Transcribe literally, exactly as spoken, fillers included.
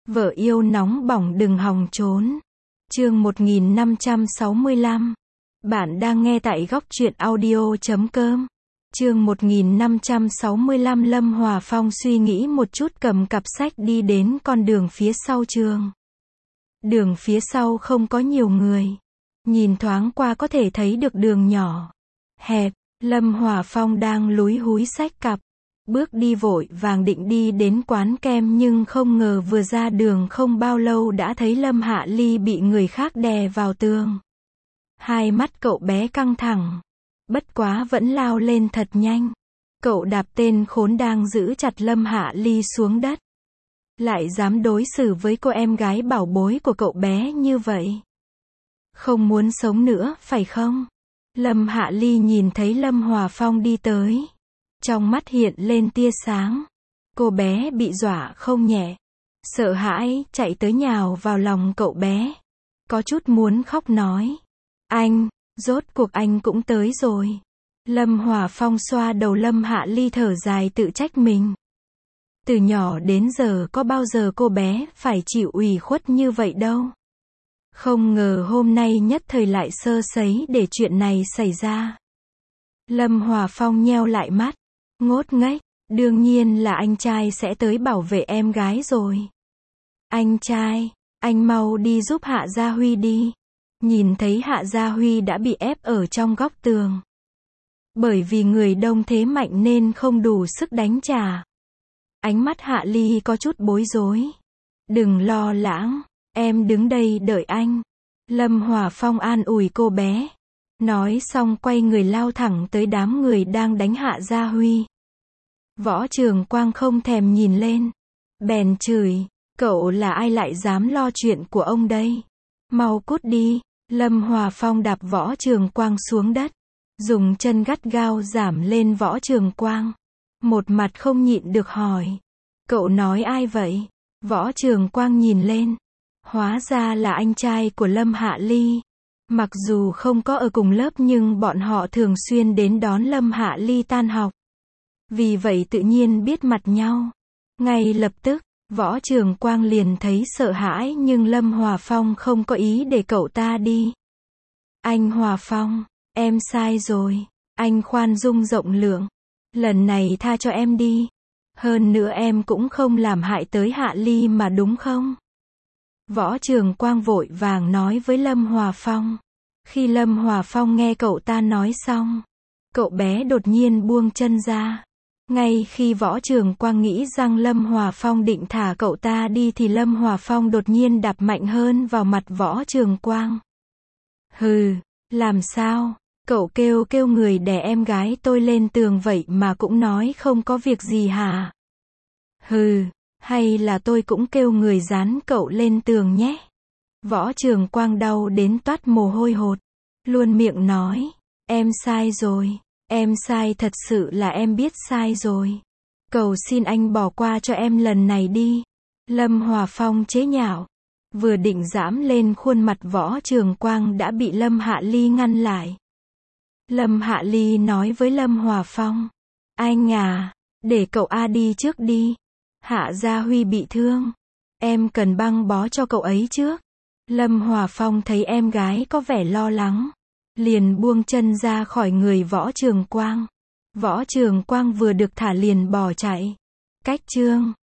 Vợ yêu nóng bỏng đừng hòng trốn. Chương một nghìn năm trăm sáu mươi lăm. Bạn đang nghe tại góc truyện audio chấm com. Chương một nghìn năm trăm sáu mươi lăm. Lâm Hòa Phong suy nghĩ một chút cầm cặp sách đi đến con đường phía sau trường. Đường phía sau không có nhiều người. Nhìn thoáng qua có thể thấy được đường nhỏ, hẹp. Lâm Hòa Phong đang lúi húi xách cặp. Bước đi vội vàng định đi đến quán kem nhưng không ngờ vừa ra đường không bao lâu đã thấy Lâm Hạ Ly bị người khác đè vào tường. Hai mắt cậu bé căng thẳng. Bất quá vẫn lao lên thật nhanh. Cậu đạp tên khốn đang giữ chặt Lâm Hạ Ly xuống đất. Lại dám đối xử với cô em gái bảo bối của cậu bé như vậy. Không muốn sống nữa, phải không? Lâm Hạ Ly nhìn thấy Lâm Hòa Phong đi tới. Trong mắt hiện lên tia sáng. Cô bé bị dọa không nhẹ. Sợ hãi, chạy tới nhào vào lòng cậu bé. Có chút muốn khóc nói. Anh, rốt cuộc anh cũng tới rồi. Lâm Hòa Phong xoa đầu Lâm Hạ Ly thở dài tự trách mình. Từ nhỏ đến giờ có bao giờ cô bé phải chịu ủy khuất như vậy đâu. Không ngờ hôm nay nhất thời lại sơ sẩy để chuyện này xảy ra. Lâm Hòa Phong nheo lại mắt. Ngốt nghếch, đương nhiên là anh trai sẽ tới bảo vệ em gái rồi. Anh trai, anh mau đi giúp Hạ Gia Huy đi. Nhìn thấy Hạ Gia Huy đã bị ép ở trong góc tường. Bởi vì người đông thế mạnh nên không đủ sức đánh trả. Ánh mắt Hạ Ly có chút bối rối. Đừng lo lắng, em đứng đây đợi anh. Lâm Hòa Phong an ủi cô bé. Nói xong quay người lao thẳng tới đám người đang đánh Hạ Gia Huy. Võ Trường Quang không thèm nhìn lên. Bèn chửi, cậu là ai lại dám lo chuyện của ông đây? Mau cút đi. Lâm Hòa Phong đạp Võ Trường Quang xuống đất. Dùng chân gắt gao giảm lên Võ Trường Quang. Một mặt không nhịn được hỏi. Cậu nói ai vậy? Võ Trường Quang nhìn lên. Hóa ra là anh trai của Lâm Hạ Ly. Mặc dù không có ở cùng lớp nhưng bọn họ thường xuyên đến đón Lâm Hạ Ly tan học. Vì vậy tự nhiên biết mặt nhau. Ngay lập tức, Võ Trường Quang liền thấy sợ hãi nhưng Lâm Hòa Phong không có ý để cậu ta đi. Anh Hòa Phong, em sai rồi. Anh khoan dung rộng lượng. Lần này tha cho em đi. Hơn nữa em cũng không làm hại tới Hạ Ly mà đúng không? Võ Trường Quang vội vàng nói với Lâm Hòa Phong. Khi Lâm Hòa Phong nghe cậu ta nói xong, cậu bé đột nhiên buông chân ra. Ngay khi Võ Trường Quang nghĩ rằng Lâm Hòa Phong định thả cậu ta đi thì Lâm Hòa Phong đột nhiên đạp mạnh hơn vào mặt Võ Trường Quang. Hừ, làm sao? Cậu kêu kêu người đè em gái tôi lên tường vậy mà cũng nói không có việc gì hả? Hừ, hay là tôi cũng kêu người dán cậu lên tường nhé? Võ Trường Quang đau đến toát mồ hôi hột. Luôn miệng nói, em sai rồi, em sai thật sự là em biết sai rồi. Cầu xin anh bỏ qua cho em lần này đi. Lâm Hòa Phong chế nhạo. Vừa định giãm lên khuôn mặt Võ Trường Quang đã bị Lâm Hạ Ly ngăn lại. Lâm Hạ Ly nói với Lâm Hòa Phong. Anh à, để cậu A đi trước đi. Hạ Gia Huy bị thương. Em cần băng bó cho cậu ấy trước. Lâm Hòa Phong thấy em gái có vẻ lo lắng. Liền buông chân ra khỏi người Võ Trường Quang. Võ Trường Quang vừa được thả liền bỏ chạy. Cách chương.